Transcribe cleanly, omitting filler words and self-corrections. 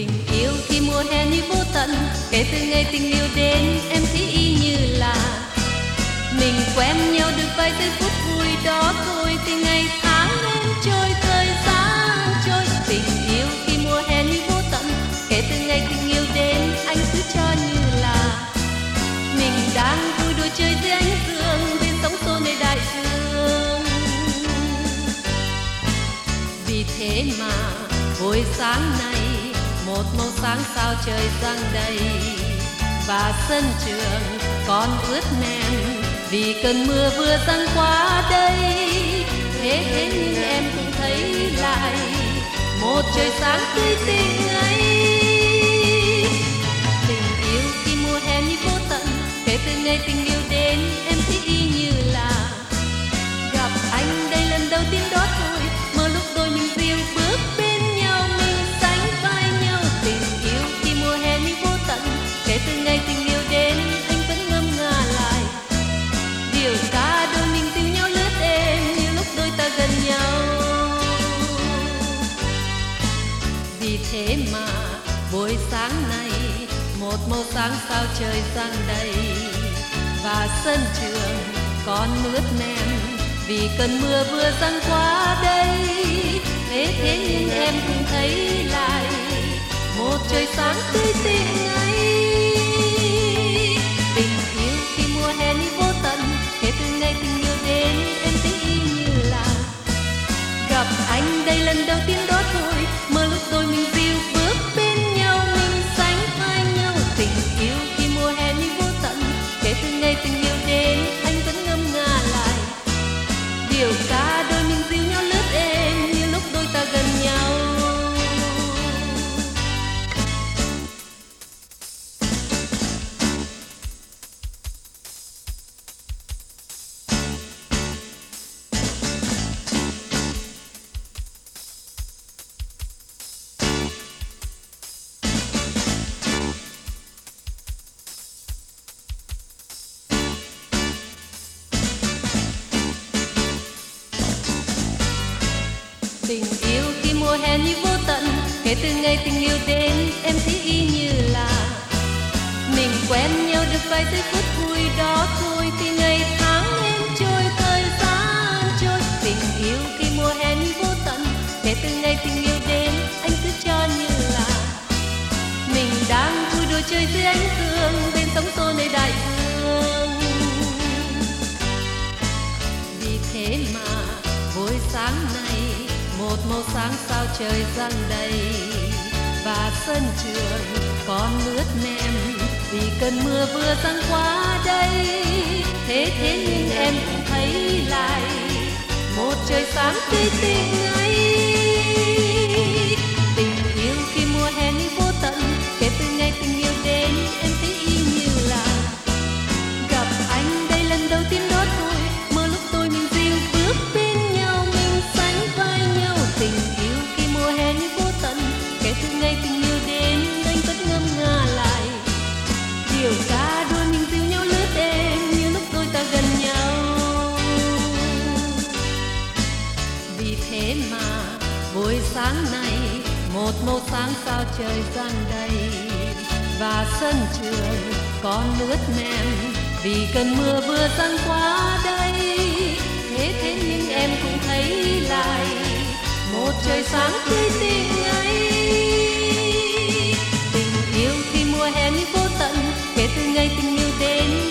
Tình yêu khi mùa hè như vô tận, kể từ ngày tình yêu đến em thấy y như là mình quen nhau được vài giây phút vui đó thôi. Thì ngày tháng em trôi, thời gian trôi. Tình yêu khi mùa hè như vô tận, kể từ ngày tình yêu đến anh cứ cho như là mình đang vui đùa chơi dưới ánh dương bên sóng xô nơi đại dương. Vì thế mà buổi sáng này một màu sáng sao trời giăng đầy, và sân trường còn ướt nèm vì cơn mưa vừa giăng qua đây. Thế nhưng em cũng thấy lại một trời sáng tươi tỉnh ấy. Tình yêu khi mùa hè như vô tận, kể từ ngày tình yêu đến em thấy y như là gặp anh đây lần đầu tiên đó thôi. Mơ lúc đôi mình dìu bước bên nhau, mình sánh vai nhau. Tình yêu khi mùa hè như vô tận, kể từ ngày tình yêu đến anh vẫn ngâm nga lại điều ca đôi mình dìu nhau lướt êm như lúc đôi ta gần nhau. Vì thế mà buổi sáng này một màu sáng sao trời giăng đầy, và sân trường còn ướt nèm vì cơn mưa vừa giăng qua đây. Thế nhưng em cũng thấy lại một trời sáng tươi tỉnh ấy. Tình yêu khi mùa hè như vô tận, kể từ ngày tình yêu đến em thấy y như là gặp anh đây lần đầu tiên đó thôi. Mơ lúc đôi mình dìu bước bên nhau, mình sánh vai nhau. Tình yêu khi mùa hè như vô tận, kể từ ngày tình yêu đến anh vẫn ngâm nga lại điều ca đôi mình dìu nhau lướt êm như lúc đôi ta gần nhau. Tình yêu khi mùa hè như vô tận, kể từ ngày tình yêu đến em thấy y như là mình quen nhau được vài giây phút vui đó thôi. Thì ngày tháng em trôi, thời gian trôi. Tình yêu khi mùa hè như vô tận, kể từ ngày tình yêu đến anh cứ cho như là mình đang vui đùa chơi dưới ánh dương bên sóng xô nơi đại dương. Vì thế mà buổi sáng này một màu sáng sao trời giăng đầy, và sân trường còn ướt nèm vì cơn mưa vừa giăng qua đây. Thế nhưng em cũng thấy lại một trời sáng tươi tỉnh ấy. Tình yêu khi mùa hè như vô tận, kể từ ngày tình yêu đến em thấy y như là gặp anh đây lần đầu tiên đó thôi. Mơ lúc tôi mình dìu bước bên nhau, mình sánh vai nhau. Tình yêu khi mùa hè như vô tận, kể từ ngày tình yêu đến anh vẫn ngâm nga lại điều ca đôi mình dìu nhau lướt êm như lúc đôi ta gần nhau. Vì thế mà buổi sáng này một màu sáng sao trời giăng đầy, và sân trường còn ướt nèm vì cơn mưa vừa giăng qua đây. Thế nhưng em cũng thấy lại một trời sáng tươi tỉnh ấy. Tình yêu khi mùa hè như vô tận, kể từ ngày tình yêu đến